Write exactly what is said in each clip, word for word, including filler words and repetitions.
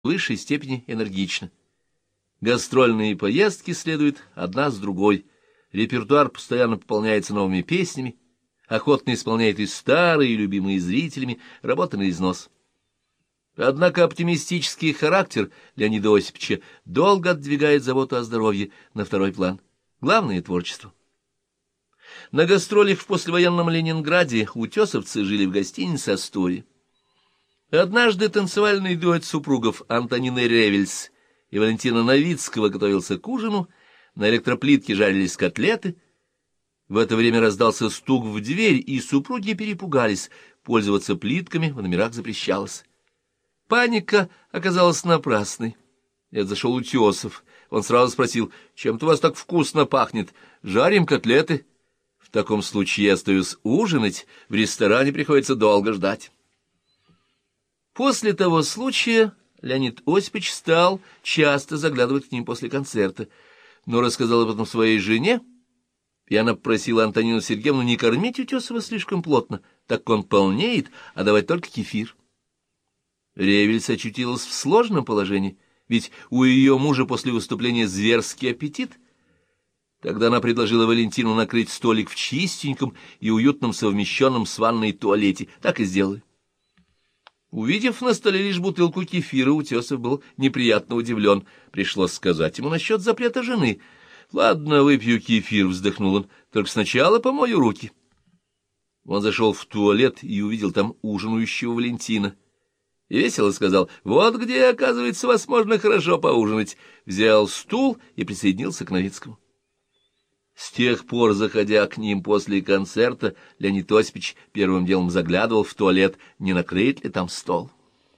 в высшей степени энергично. Гастрольные поездки следуют одна с другой, репертуар постоянно пополняется новыми песнями, охотно исполняет и старые, любимые зрителями, работа на износ. Однако оптимистический характер Леонида Осиповича долго отдвигает заботу о здоровье на второй план. Главное — творчество. На гастролях в послевоенном Ленинграде утесовцы жили в гостинице «Астория». Однажды танцевальный дуэт супругов Антонины Ревельс и Валентина Новицкого готовился к ужину, на электроплитке жарились котлеты. В это время раздался стук в дверь, и супруги перепугались, пользоваться плитками в номерах запрещалось. Паника оказалась напрасной. Это зашел Утесов. Он сразу спросил: «Чем-то у вас так вкусно пахнет? Жарим котлеты». «В таком случае я остаюсь ужинать, в ресторане приходится долго ждать». После того случая Леонид Осипович стал часто заглядывать к ним после концерта, но рассказал об этом своей жене, и она попросила Антонину Сергеевну не кормить Утесова слишком плотно, так как он полнеет, а давать только кефир. Ревельс очутилась в сложном положении, ведь у ее мужа после выступления зверский аппетит. Тогда она предложила Валентину накрыть столик в чистеньком и уютном совмещенном с ванной туалете. Так и сделали. Увидев на столе лишь бутылку кефира, Утесов был неприятно удивлен. Пришлось сказать ему насчет запрета жены. «Ладно, выпью кефир», — вздохнул он, — «только сначала помою руки». Он зашел в туалет и увидел там ужинающего Валентина. И весело сказал: «Вот где, оказывается, вас можно хорошо поужинать». Взял стул и присоединился к Новицкому. С тех пор, заходя к ним после концерта, Леонид Осипович первым делом заглядывал в туалет, не накрыт ли там стол.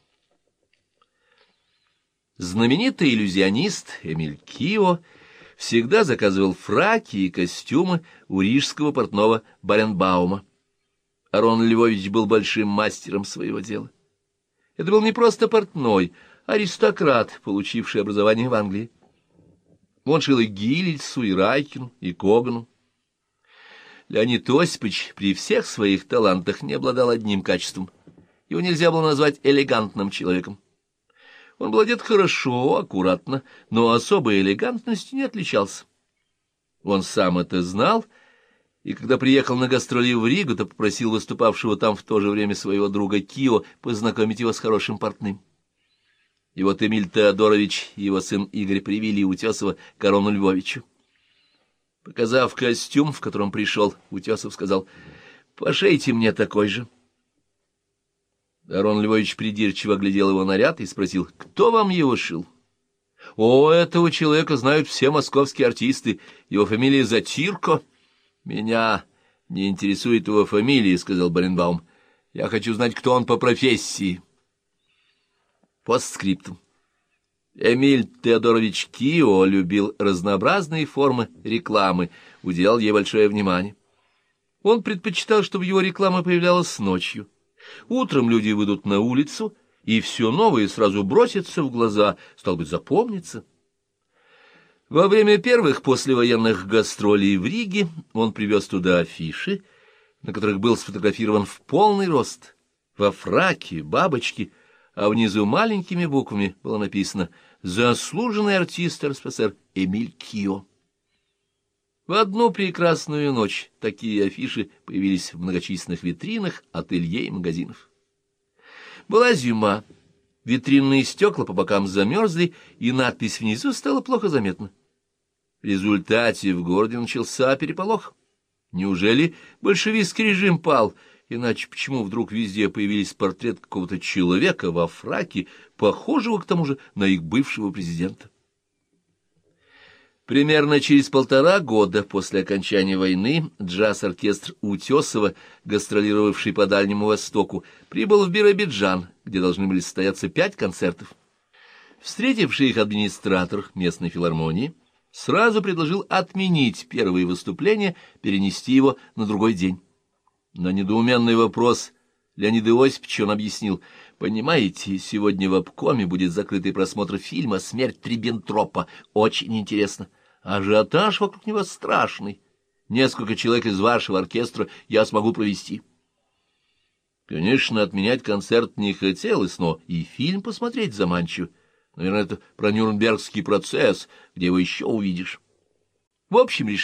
Знаменитый иллюзионист Эмиль Кио всегда заказывал фраки и костюмы у рижского портного Баренбаума. Арон Львович был большим мастером своего дела. Это был не просто портной, а аристократ, получивший образование в Англии. Он шил и Гильцу, и Райкину, и Когану. Леонид Осипович при всех своих талантах не обладал одним качеством. Его нельзя было назвать элегантным человеком. Он был одет хорошо, аккуратно, но особой элегантностью не отличался. Он сам это знал, и когда приехал на гастроли в Ригу, то попросил выступавшего там в то же время своего друга Кио познакомить его с хорошим портным. И вот Эмиль Теодорович и его сын Игорь привели Утесова к Арону Львовичу. Показав костюм, в котором пришел, Утесов сказал: «Пошейте мне такой же». Арон Львович придирчиво глядел его наряд и спросил: «Кто вам его шил?» «О, этого человека знают все московские артисты. Его фамилия Затирко». «Меня не интересует его фамилия», — сказал Баренбаум. «Я хочу знать, кто он по профессии». Постскриптум. Эмиль Теодорович Кио любил разнообразные формы рекламы, уделял ей большое внимание. Он предпочитал, чтобы его реклама появлялась ночью. Утром люди выйдут на улицу, и все новое сразу бросится в глаза, стало быть, запомнится. Во время первых послевоенных гастролей в Риге он привез туда афиши, на которых был сфотографирован в полный рост, во фраке, бабочке, а внизу маленькими буквами было написано «Заслуженный артист РСФСР Эмиль Кио». В одну прекрасную ночь такие афиши появились в многочисленных витринах, ателье и магазинов. Была зима, витринные стекла по бокам замерзли, и надпись внизу стала плохо заметна. В результате в городе начался переполох. Неужели большевистский режим пал? Иначе почему вдруг везде появились портрет какого-то человека во фраке, похожего к тому же на их бывшего президента? Примерно через полтора года после окончания войны джаз-оркестр Утесова, гастролировавший по Дальнему Востоку, прибыл в Биробиджан, где должны были состояться пять концертов. Встретивший их администратор местной филармонии сразу предложил отменить первые выступления, перенести его на другой день. На недоуменный вопрос Леонида Осиповича он объяснил: «Понимаете, сегодня в обкоме будет закрытый просмотр фильма «Смерть Риббентропа». Очень интересно. Ажиотаж вокруг него страшный. Несколько человек из вашего оркестра я смогу провести». Конечно, отменять концерт не хотелось, но и фильм посмотреть заманчиво. Наверное, это про Нюрнбергский процесс, где его еще увидишь. В общем, решили